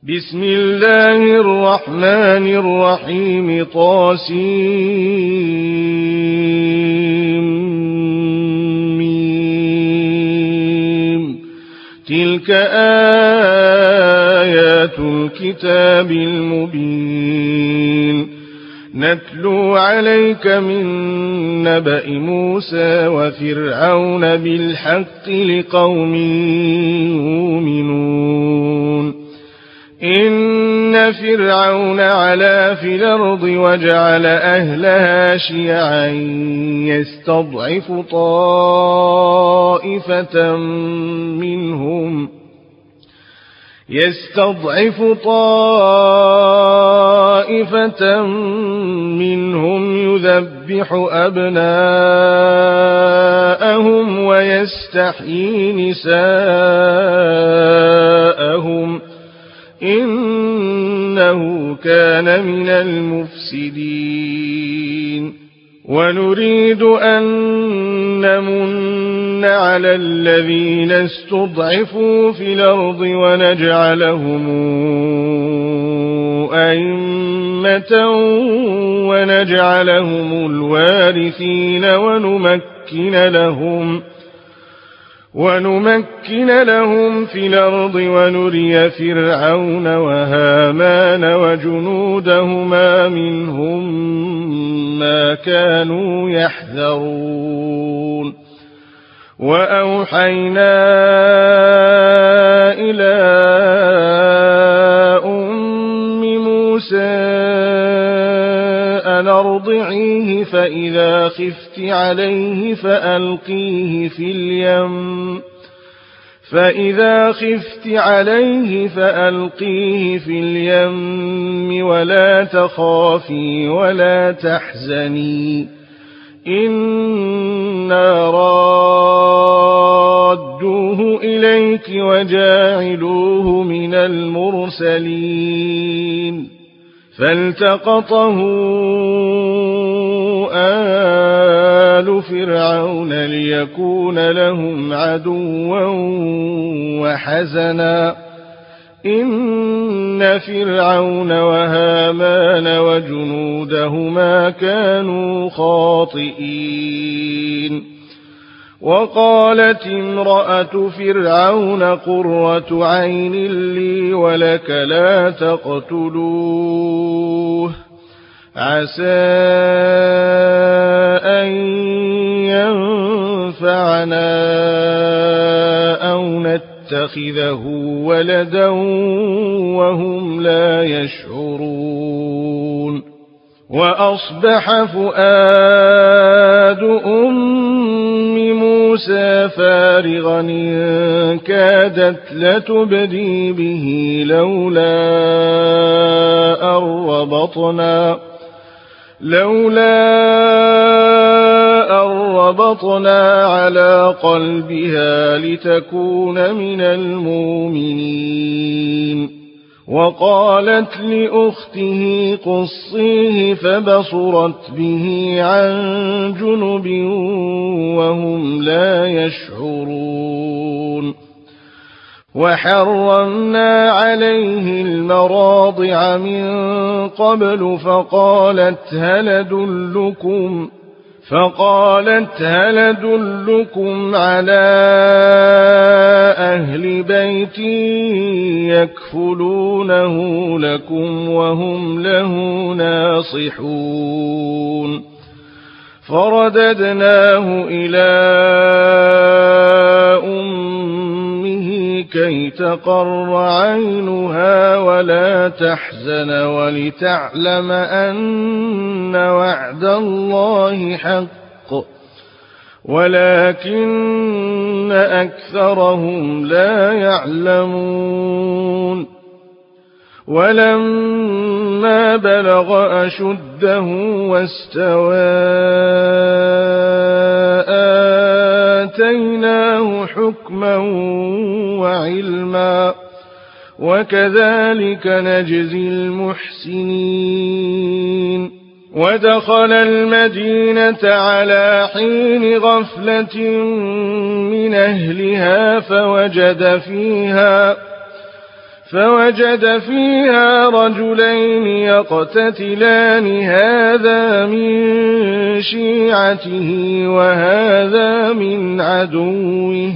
بسم الله الرحمن الرحيم طاسيم تلك آيات الكتاب المبين نتلو عليك من نبأ موسى وفرعون بالحق لقوم يؤمنون إن فرعون علا في الأرض وجعل أهلها شيعا يستضعف طائفة منهم يذبح أبناءهم ويستحيي نساءهم إنه كان من المفسدين ونريد أن نمن على الذين استضعفوا في الأرض ونجعلهم أئمة ونجعلهم الوارثين ونمكن لهم في الأرض ونري فرعون وهامان وجنودهما منهم ما كانوا يحذرون وأوحينا إلى أم موسى أن أرضعيه فإذا خفت عليه فألقيه في اليم ولا تخافي ولا تحزني إنا رادوه إليك وجاعلوه من المرسلين فالتقطه آل فرعون ليكون لهم عدوا وحزنا إن فرعون وهامان وجنودهما كانوا خاطئين وقالت امرأة فرعون قرة عين لي ولك لا تقتلوه عسى أن ينفعنا أو نتخذه ولدا وهم لا يشعرون وأصبح فؤاد أم موسى فارغا إن كادت لتبدي به لولا أن ربطنا على قلبها لتكون من المؤمنين وقالت لأخته قصيه فبصرت به عن جنب وهم لا يشعرون وحرمنا عليه المراضع من قبل فقالت هل أدلكم على أهل بيت يكفلونه لكم وهم له ناصحون فرددناه إلى أمه كي تقر عينها ولا تحزن ولتعلم أن وعد الله حق ولكن أكثرهم لا يعلمون ولما بلغ أشده واستوى آتيناه حكما وعلما وكذلك نجزي المحسنين ودخل المدينة على حين غفلة من أهلها فوجد فيها رجلين يقتتلان هذا من شيعته وهذا من عدوه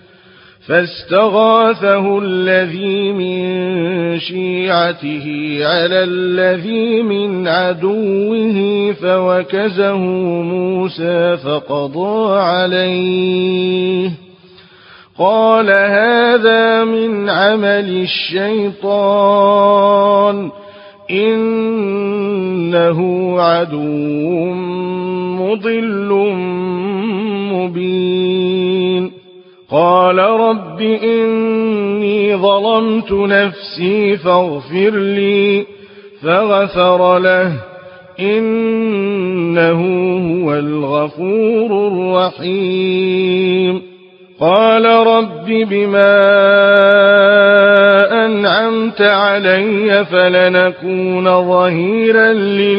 فاستغاثه الذي من شيعته على الذي من عدوه فوكزه موسى فقضى عليه قال هذا من عمل الشيطان إنه عدو مضل مبين قال رب إني ظلمت نفسي فاغفر لي فغفر له إنه هو الغفور الرحيم قال رب بما أنعمت علي فلنكون ظهيرا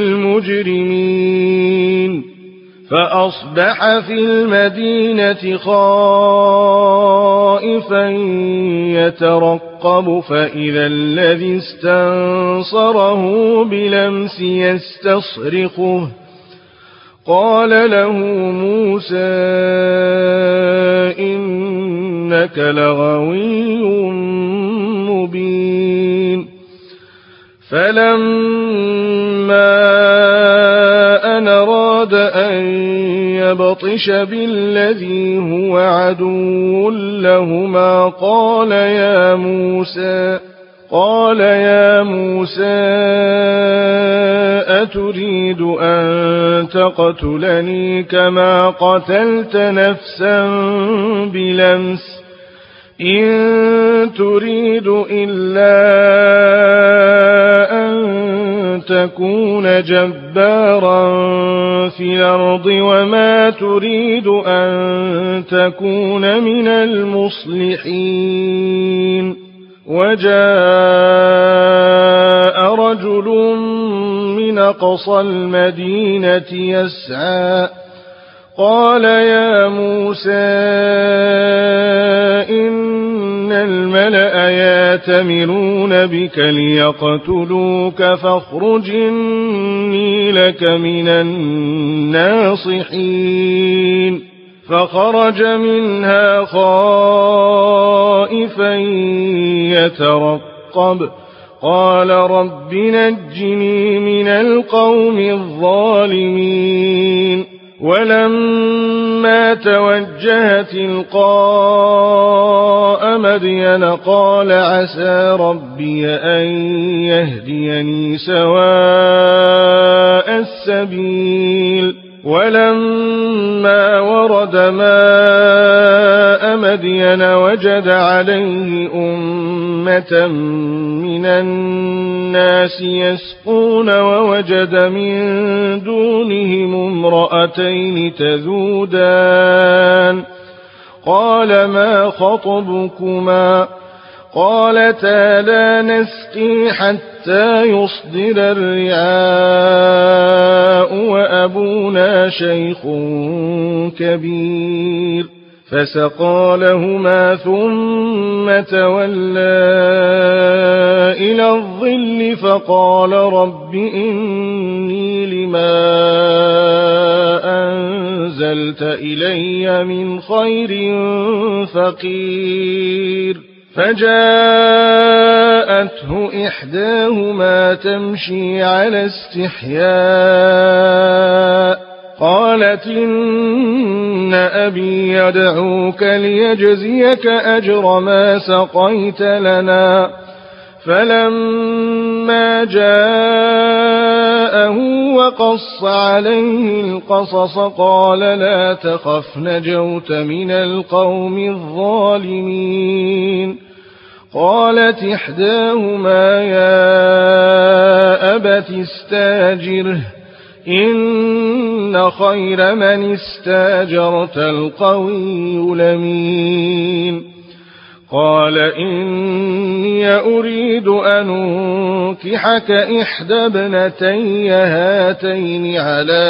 للمجرمين فأصبح في المدينة خائفا يترقب فإذا الذي استنصره بلمس يستصرخه قال له موسى إنك لغوي مبين فلما أن أراد أن يبطش بالذي هو عدو لهما قال يا موسى أتريد أن تقتلني كما قتلت نفسا بلمس إن تريد إلا أن تكون جبارا في الأرض وما تريد أن تكون من المصلحين وجاء رجل من أقصى المدينة يسعى قال يا موسى إن الملأ يأتمرون بك ليقتلوك فاخرج إني لك من الناصحين فخرج منها خائفا يترقب قال رب نجني من القوم الظالمين ولما توجه تلقاء مدين قال عسى ربي أن يهديني سواء السبيل ولما ورد ماء مدين وجد عليه أمة من الناس يسقون ووجد من دونهم امرأتين تذودان قال ما خطبكما قالتا لا نسقي حتى يصدر الرعاء وأبونا شيخ كبير فسقى لهما ثم تولى إلى الظل فقال رب إني لما أنزلت إلي من خير فقير فجاءته إحداهما تمشي على استحياء قالت إن أبي يدعوك ليجزيك أجر ما سقيت لنا فلما جاءه وقص عليه القصص قال لا تخف نجوت من القوم الظالمين قالت إحداهما يا أبت استاجره إن خير من استاجرت القوي الأمين قال إني أريد أن أنكحك إحدى ابنتي هاتين على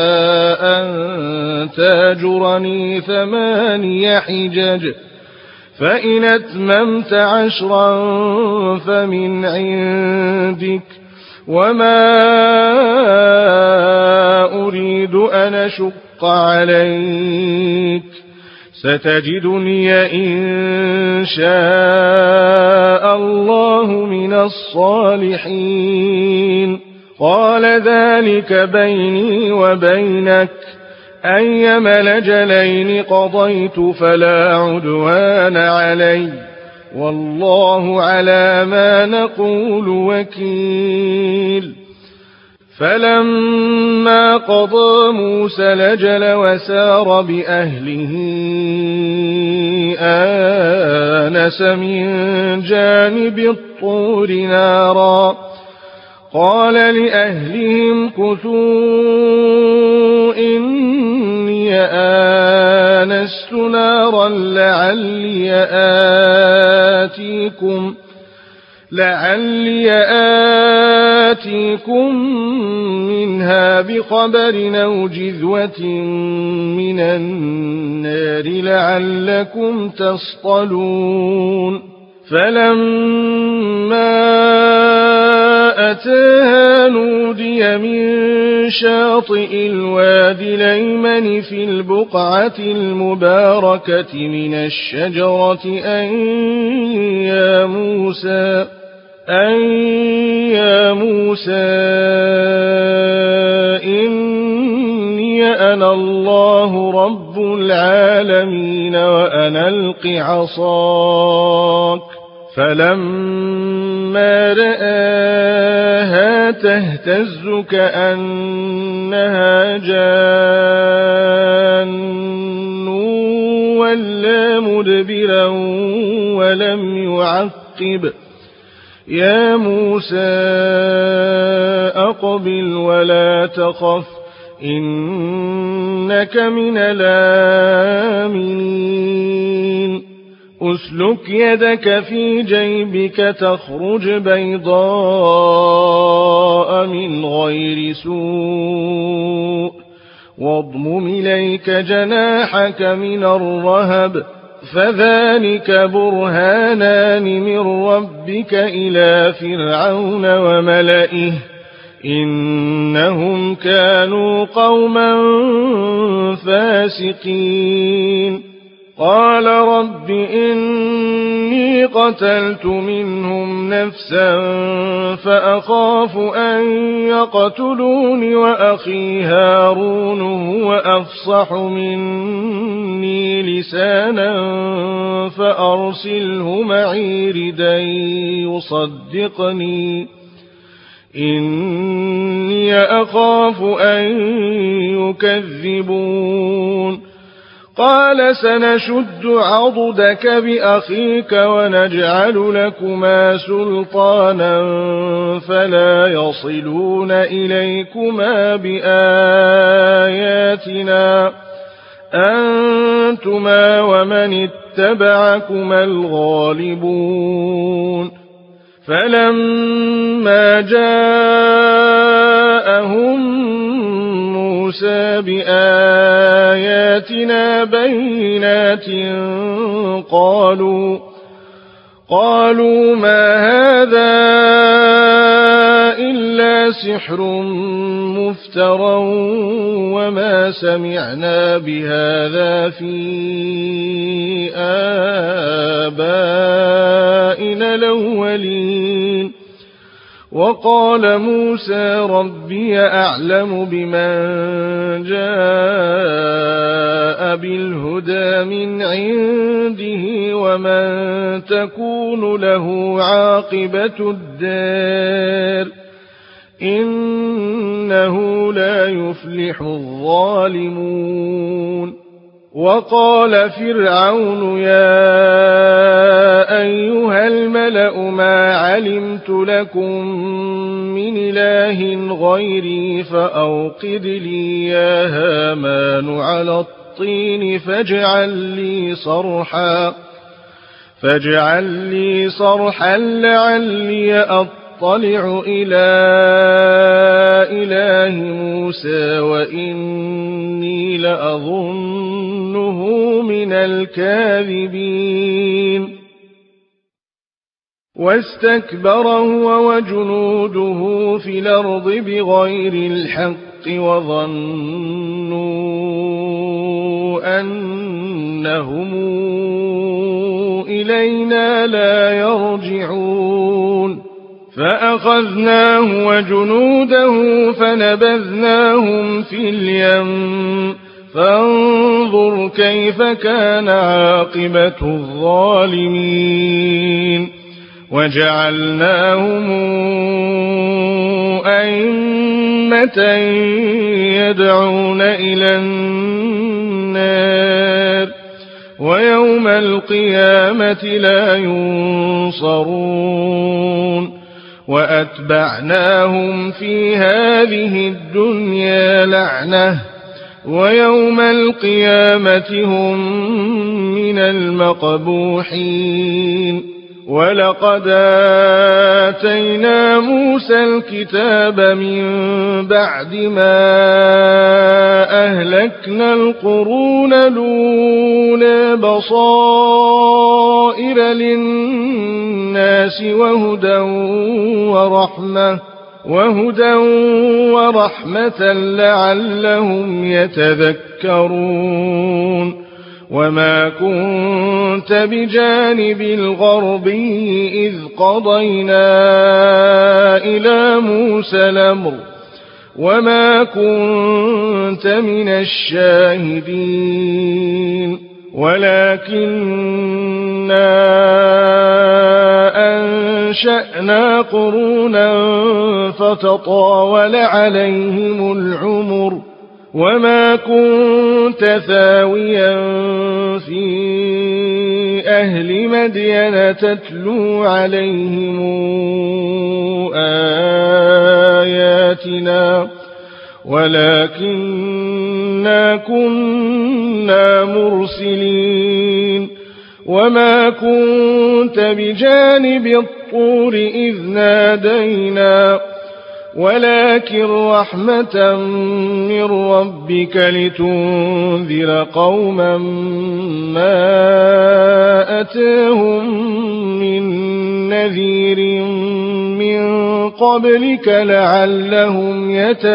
أن تاجرني 8 حجج فإن أتممت 10 فمن عندك وما أريد أن أشق عليك ستجدني إن شاء الله من الصالحين قال ذلك بيني وبينك أيما الأجلين قضيت فلا عدوان علي والله على ما نقول وكيل فلما قضى موسى الأجل وسار بأهله آنس من جانب الطور نارا قال لأهلهم كثوا إني آنست نارا لعلي آتيكم منها بخبر أو جذوة من النار لعلكم تصطلون فلما أتاها نودي من شاطئ الوادي الأيمن في البقعة المباركة من الشجرة أن يا موسى إني أنا الله رب العالمين وأن ألق عصاك فلما رآها تهتز كأنها جان ولا مدبرا ولم يعقب يا موسى أقبل ولا تخف إنك من الآمنين أسلك يدك في جيبك تخرج بيضاء من غير سوء واضمم إليك جناحك من الرهب فذلك برهانان من ربك إلى فرعون وملئه إنهم كانوا قوما فاسقين قال رب إني قتلت منهم نفسا فأخاف أن يقتلون وأخي هارون هو أفصح مني لسانا فأرسله معي ردا يصدقني إني أخاف أن يكذبون قال سنشد عضدك بأخيك ونجعل لكما سلطانا فلا يصلون إليكما بآياتنا أنتما ومن اتبعكما الغالبون فلما جاءهم موسى بآياتنا بينات قالوا ما هذا إلا سحر مفترى وما سمعنا بهذا في آبائنا الأولين وقال موسى ربي أعلم بمن جاء بالهدى من عنده ومن تكون له عاقبة الدار إنه لا يفلح الظالمون وقال فرعون يا أيها الملأ ما علمت لكم من إله غيري فأوقد لي يا هامان على الطين فاجعل لي صرحا لعلي أطلع أطلع إلى إله موسى وإني لأظنه من الكاذبين واستكبر هو وجنوده في الأرض بغير الحق وظنوا أنهم إلينا لا يرجعون فأخذناه وجنوده فنبذناهم في اليم فانظر كيف كان عاقبة الظالمين وجعلناهم أئمة يدعون إلى النار ويوم القيامة لا ينصرون وأتبعناهم في هذه الدنيا لعنة ويوم القيامة هم من المقبوحين ولقد آتينا موسى الكتاب من بعد ما أهلكنا القرون الأولى بصائر للناس وهدى ورحمة لعلهم يتذكرون وما كنت بجانب الغربي إذ قضينا إلى موسى الأمر وما كنت من الشاهدين ولكننا أنشأنا قرونا فتطاول عليهم العمر وما كنت ثاويا في أهل مدين تتلو عليهم آياتنا ولكننا كنا مرسلين وما كنت بجانب الطور إذ نادينا ولكن رحمة من ربك لتنذر قوما ما أتاهم من نذير من قبلك لعلهم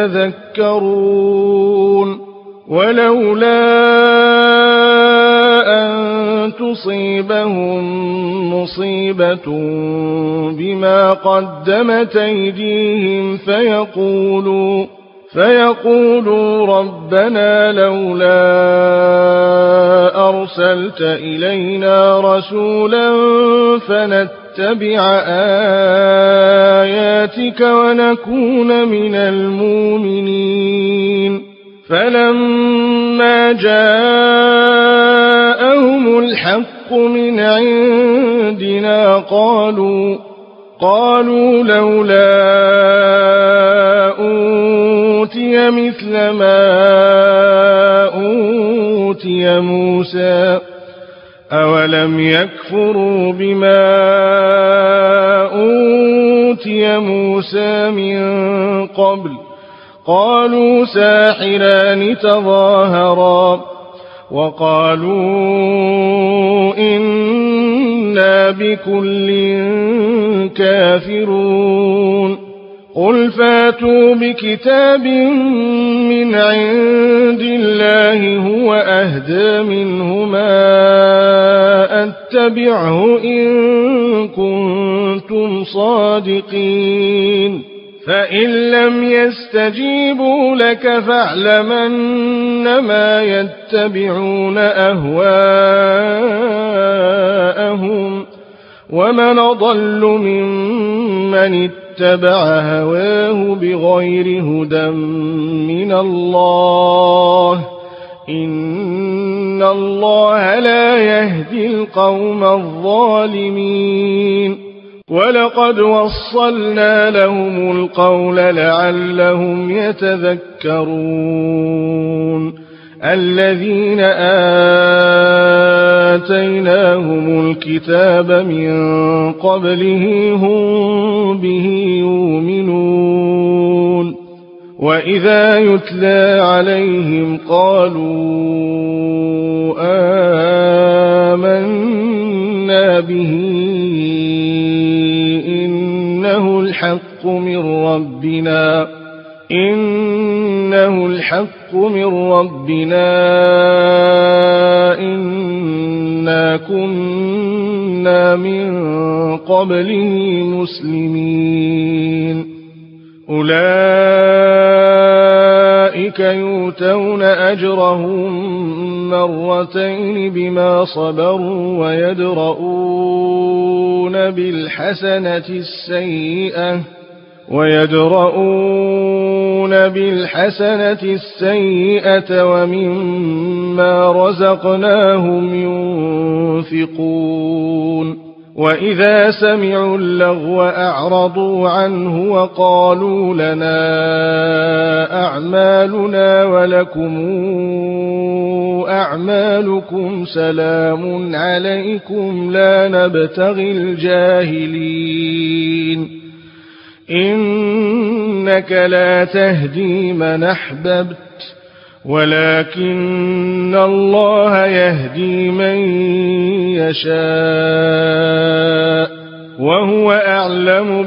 يتذكرون ولولا أن تصيبهم مصيبة بما قدمت أيديهم فيقولوا ربنا لولا أرسلت إلينا رسولا فنتبع آياتك ونكون من المؤمنين فلما جاءهم الحق من عندنا قالوا لولا أوتي مثل ما أوتي موسى أولم يكفروا بما أوتي موسى من قبل قالوا ساحران تظاهرا وقالوا إنا بكل كافرون قل فاتوا بكتاب من عند الله هو أهدى منهما أتبعه إن كنتم صادقين فإن لم يستجيبوا لك فاعلم أنما يتبعون أهواءهم ومن أضل ممن اتبع هواه بغير هدى من الله إن الله لا يهدي القوم الظالمين ولقد وصلنا لهم القول لعلهم يتذكرون الذين آتيناهم الكتاب من قبله هم به وإذا يتلى عليهم قالوا آمنا به إنه الحق من ربنا إنا كنا من قبله مسلمين أولئك يؤتون أجرهم مرتين بما صبروا ويدرؤون بالحسنة السيئة ومما رزقناهم ينفقون وإذا سمعوا اللغو أعرضوا عنه وقالوا لنا أعمالنا ولكم أعمالكم سلام عليكم لا نبتغي الجاهلين إنك لا تهدي من أحببت ولكن الله يهدي من يشاء وهو أعلم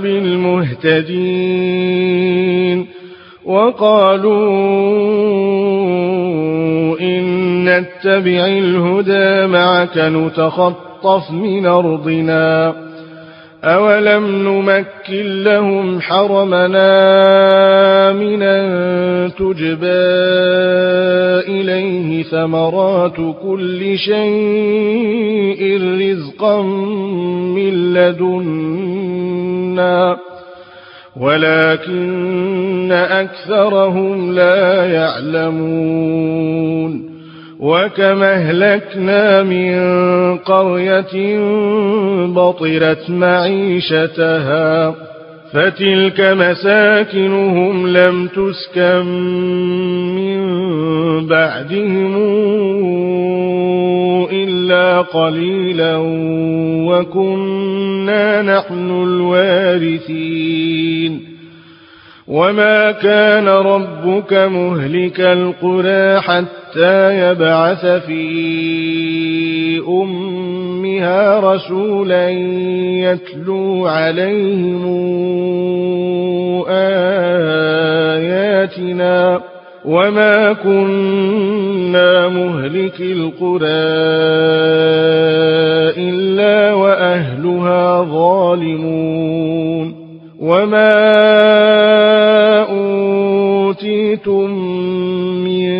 بالمهتدين وقالوا إن نتبع الهدى معك نتخطف من أرضنا أولم نمكن لهم حرمنا آمنا تجبى إليه ثمرات كل شيء رزقا من لدنا ولكن أكثرهم لا يعلمون وكم أهلكنا من قرية بطرت معيشتها فتلك مساكنهم لم تسكن من بعدهم إلا قليلا وكنا نحن الوارثين وما كان ربك مهلك القرى حتى يبعث في أمها رسولا يتلو عليهم آياتنا وما كنا مهلك القرى إلا وأهلها ظالمون وما أوتيتم من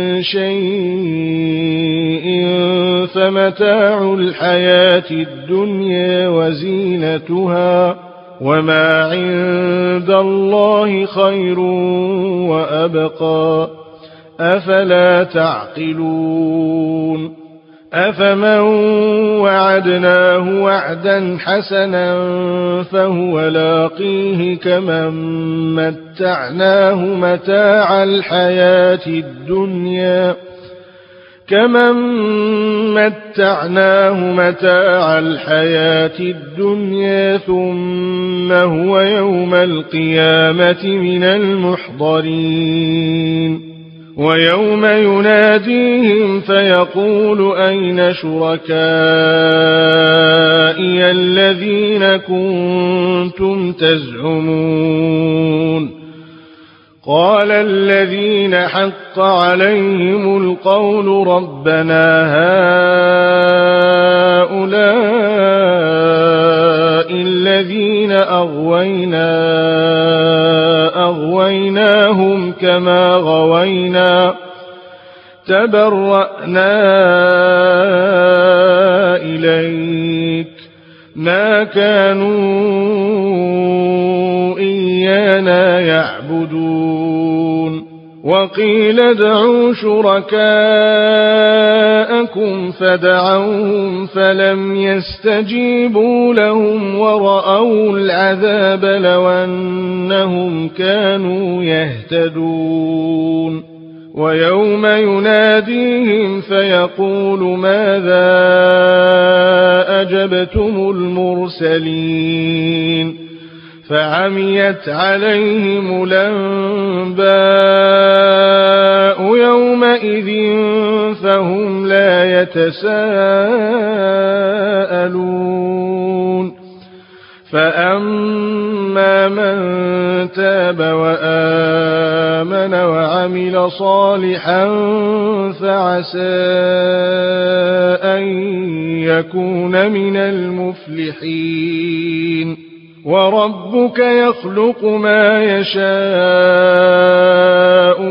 شيء فمتاع الحياة الدنيا وزينتها وما عند الله خير وأبقى أفلا تعقلون أفمن وعدناه وعدا حسنا فهو لاقيه كمن متعناه متاع الحياة الدنيا ثم هو يوم القيامة من المحضرين ويوم يناديهم فيقول أين شركائي الذين كنتم تزعمون قال الذين حق عليهم القول ربنا هؤلاء الذين أغويناهم كما غوينا تبرأنا إليك ما كانوا إيانا يعبدون وقيل ادعوا شركاءكم فدعوهم فلم يستجيبوا لهم ورأوا العذاب لو أنهم كانوا يهتدون ويوم يناديهم فيقول ماذا أجبتم المرسلين فعميت عليهم الأنباء يومئذ فهم لا يتساءلون فأما من تاب وآمن وعمل صالحا فعسى أن يكون من المفلحين وربك يخلق ما يشاء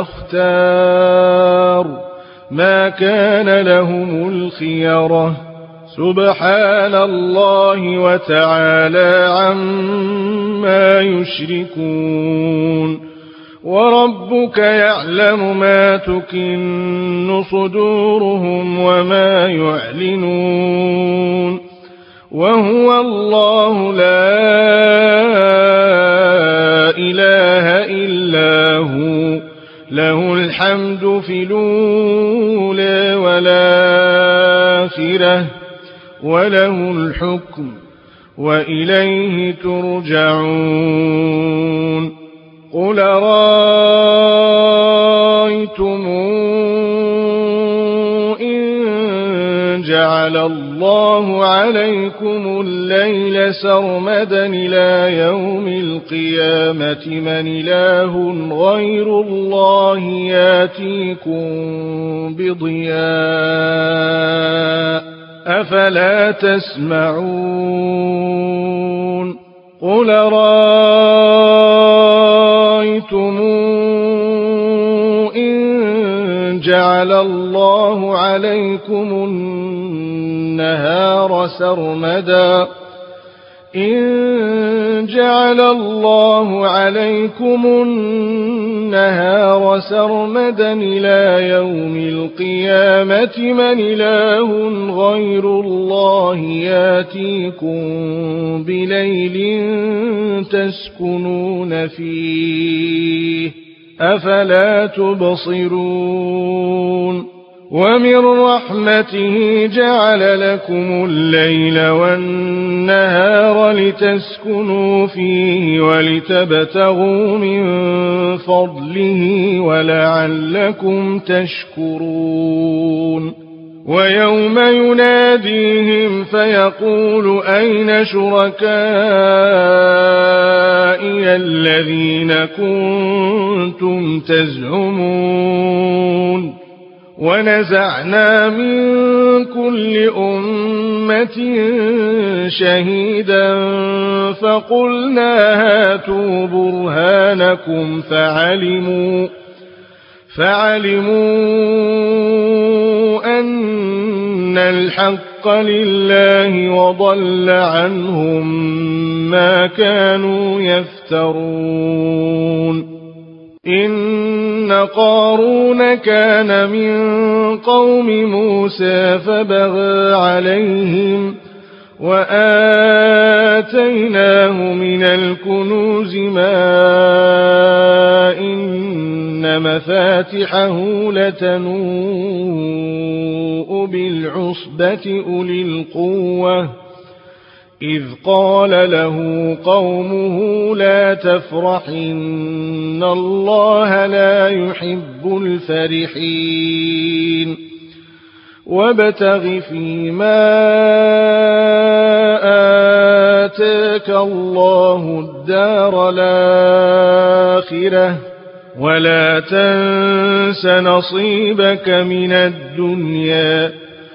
ويختار ما كان لهم الخيرة سبحان الله وتعالى عما يشركون وربك يعلم ما تكن صدورهم وما يعلنون وهو الله لا إله إلا هو له الحمد في الأولى والآخرة وله الحكم وإليه ترجعون قل رأيتم إن جعل الله عليكم الليل سرمدا إلى يوم القيامة من إله غير الله ياتيكم بضياء أفلا تسمعون قل رأيتم إن جعل الله عليكم النهار سرمدا إلى يوم القيامة من إله غير الله ياتيكم بليل تسكنون فيه أفلا تبصرون ومن رحمته جعل لكم الليل والنهار لتسكنوا فيه ولتبتغوا من فضله ولعلكم تشكرون ويوم يناديهم فيقول أين شركائي الذين كنتم تزعمون ونزعنا من كل أمة شهيدا فقلنا هاتوا برهانكم فعلموا أن الحق لله وضل عنهم ما كانوا يفترون إن قارون كان من قوم موسى فبغى عليهم وآتيناه من الكنوز ما إن مفاتحه لتنوء بالعصبة أولي القوة إذ قال له قومه لا تفرح إن الله لا يحب الفرحين وابتغ فيما آتاك الله الدار الآخرة ولا تنس نصيبك من الدنيا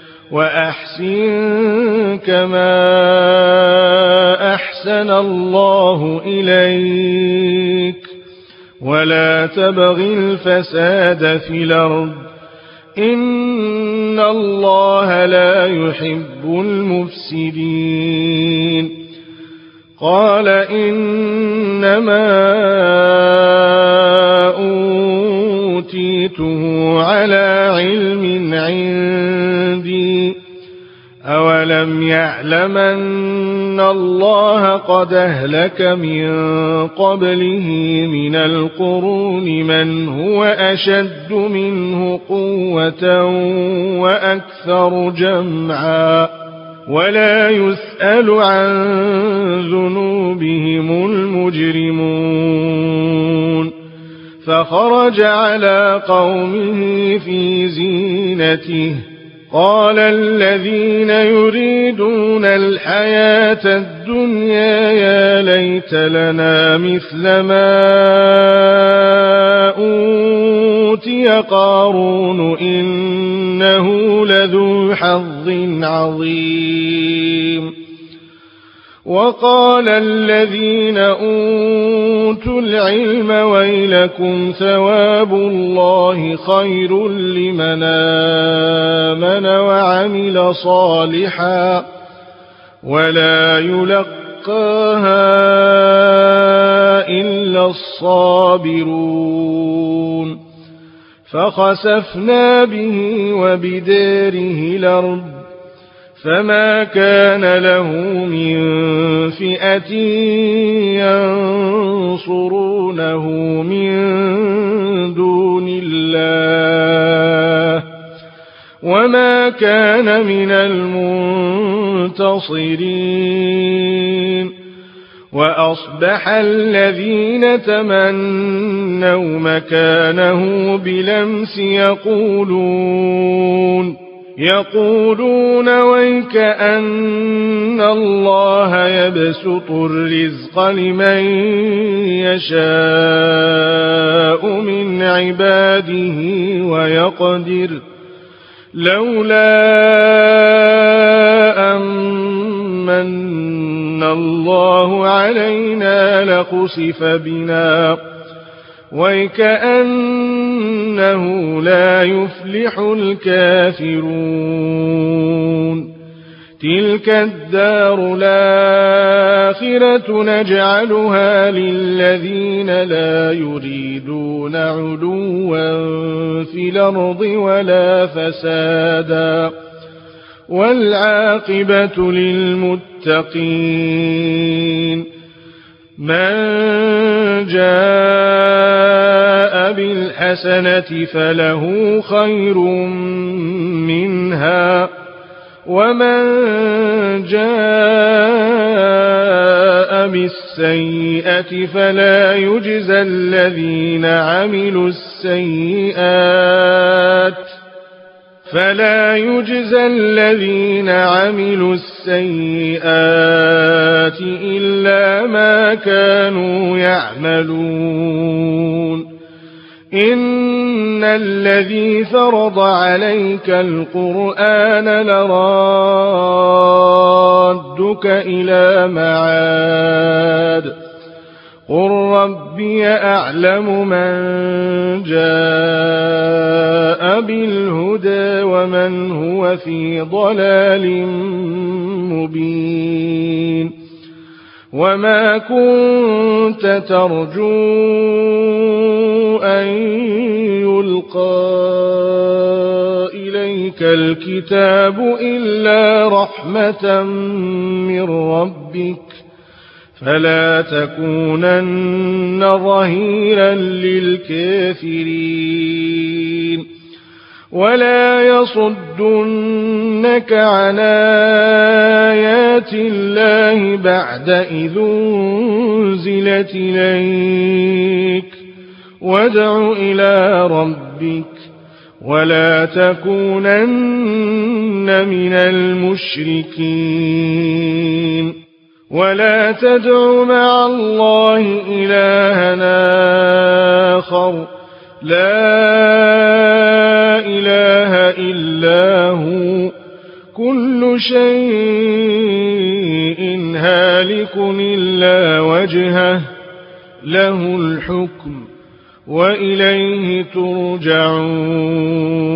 وأحسن كما أحسن الله إليك ولا تبغ الفساد في الأرض إن الله لا يحب المفسدين قال إنما أوتيته على علم عندي أولم يعلم أن الله قد أهلك من قبله من القرون من هو أشد منه قوة وأكثر جمعا ولا يسأل عن ذنوبهم المجرمون فخرج على قومه في زينته قال الذين يريدون الحياة الدنيا يا ليت لنا مثل ما أوتي قارون إنه لذو حظ عظيم وقال الذين أوتوا العلم ويلكم ثواب الله خير لمن آمن وعمل صالحا ولا يلقاها إلا الصابرون فخسفنا به وبداره الأرض فما كان له من فئة ينصرونه من دون الله وما كان من المنتصرين وأصبح الذين تمنوا مكانه بلمس يقولون ويكأن الله يبسط الرزق لمن يشاء من عباده ويقدر لولا أمن الله علينا لخسف بنا ويكأنه لا يفلح الكافرون تلك الدار الآخرة نجعلها للذين لا يريدون علوا في الأرض ولا فسادا والعاقبة للمتقين من جاء بالحسنة فله خير منها ومن جاء بالسيئة فلا يجزى الذين عملوا السيئات إلا ما كانوا يعملون إن الذي فرض عليك القرآن لرادك إلى معاد قل ربي أعلم من جاء بالهدى ومن هو في ضلال مبين وما كنت ترجو أن يلقى إليك الكتاب إلا رحمة من ربك فلا تكونن ظهيرا للكافرين ولا يصدنك عن آيات الله بعد إذ أنزلت إليك وادع إلى ربك ولا تكونن من المشركين ولا تدع مع الله إلهنا آخر لا إله إلا هو كل شيء هالك إلا وجهه له الحكم وإليه ترجعون